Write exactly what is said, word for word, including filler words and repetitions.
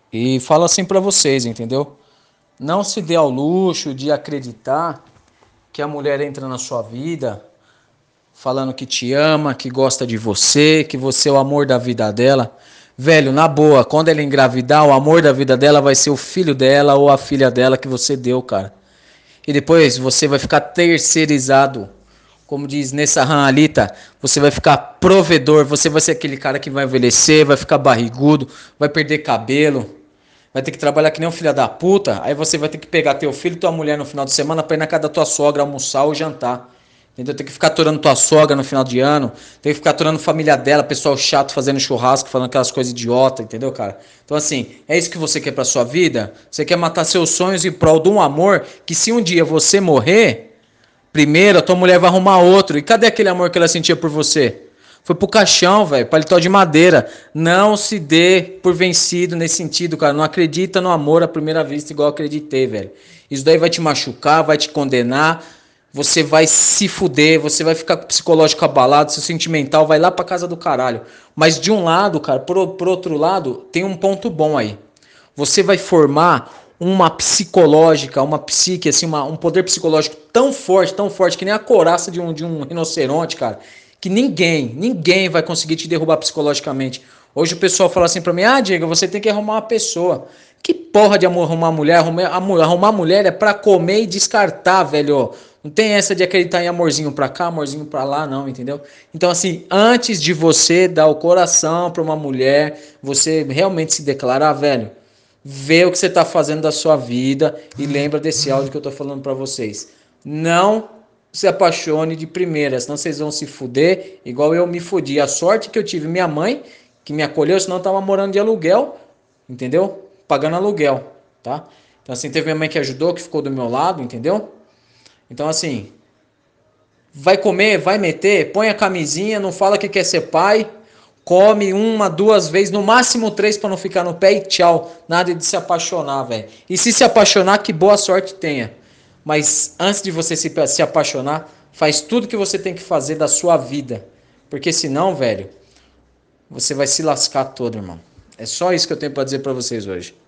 E falo assim pra vocês, entendeu? Não se dê ao luxo de acreditar que a mulher entra na sua vida falando que te ama, que gosta de você, que você é o amor da vida dela. Velho, na boa, quando ela engravidar, o amor da vida dela vai ser o filho dela ou a filha dela que você deu, cara. E depois você vai ficar terceirizado. Como diz nessa Alita, você vai ficar provedor, você vai ser aquele cara que vai envelhecer, vai ficar barrigudo, vai perder cabelo, vai ter que trabalhar que nem um filho da puta, aí você vai ter que pegar teu filho e tua mulher no final de semana pra ir na casa da tua sogra almoçar ou jantar. Entendeu? Tem que ficar aturando tua sogra no final de ano, tem que ficar aturando família dela, pessoal chato fazendo churrasco, falando aquelas coisas idiota, entendeu, cara? Então assim, é isso que você quer pra sua vida? Você quer matar seus sonhos em prol de um amor que se um dia você morrer, primeiro a tua mulher vai arrumar outro. E cadê aquele amor que ela sentia por você? Foi pro caixão, velho, paletó de madeira. Não se dê por vencido nesse sentido, cara. Não acredita no amor à primeira vista igual eu acreditei, velho. Isso daí vai te machucar, vai te condenar. Você vai se fuder, você vai ficar com o psicológico abalado, seu sentimental vai lá pra casa do caralho. Mas de um lado, cara, por, por outro lado, tem um ponto bom aí. Você vai formar uma psicológica, uma psique, assim, uma, um poder psicológico tão forte, tão forte, que nem a couraça de um, de um rinoceronte, cara, que ninguém, ninguém vai conseguir te derrubar psicologicamente. Hoje o pessoal fala assim pra mim, ah, Diego, você tem que arrumar uma pessoa. Que porra de arrumar mulher? Arrumar, arrumar mulher é pra comer e descartar, velho. Não tem essa de acreditar em amorzinho pra cá, amorzinho pra lá, não, entendeu? Então, assim, antes de você dar o coração pra uma mulher, você realmente se declarar, velho, vê o que você está fazendo da sua vida e lembra desse áudio que eu estou falando para vocês. Não se apaixone de primeira, senão vocês vão se fuder, igual eu me fudi. A sorte que eu tive minha mãe, que me acolheu, senão eu tava morando de aluguel, entendeu? Pagando aluguel, tá? Então assim, teve minha mãe que ajudou, que ficou do meu lado, entendeu? Então assim, vai comer, vai meter, põe a camisinha, não fala que quer ser pai, come uma, duas vezes, no máximo três para não ficar no pé e tchau. Nada de se apaixonar, velho. E se se apaixonar, que boa sorte tenha. Mas antes de você se, se apaixonar, faz tudo que você tem que fazer da sua vida. Porque senão, velho, você vai se lascar todo, irmão. É só isso que eu tenho para dizer para vocês hoje.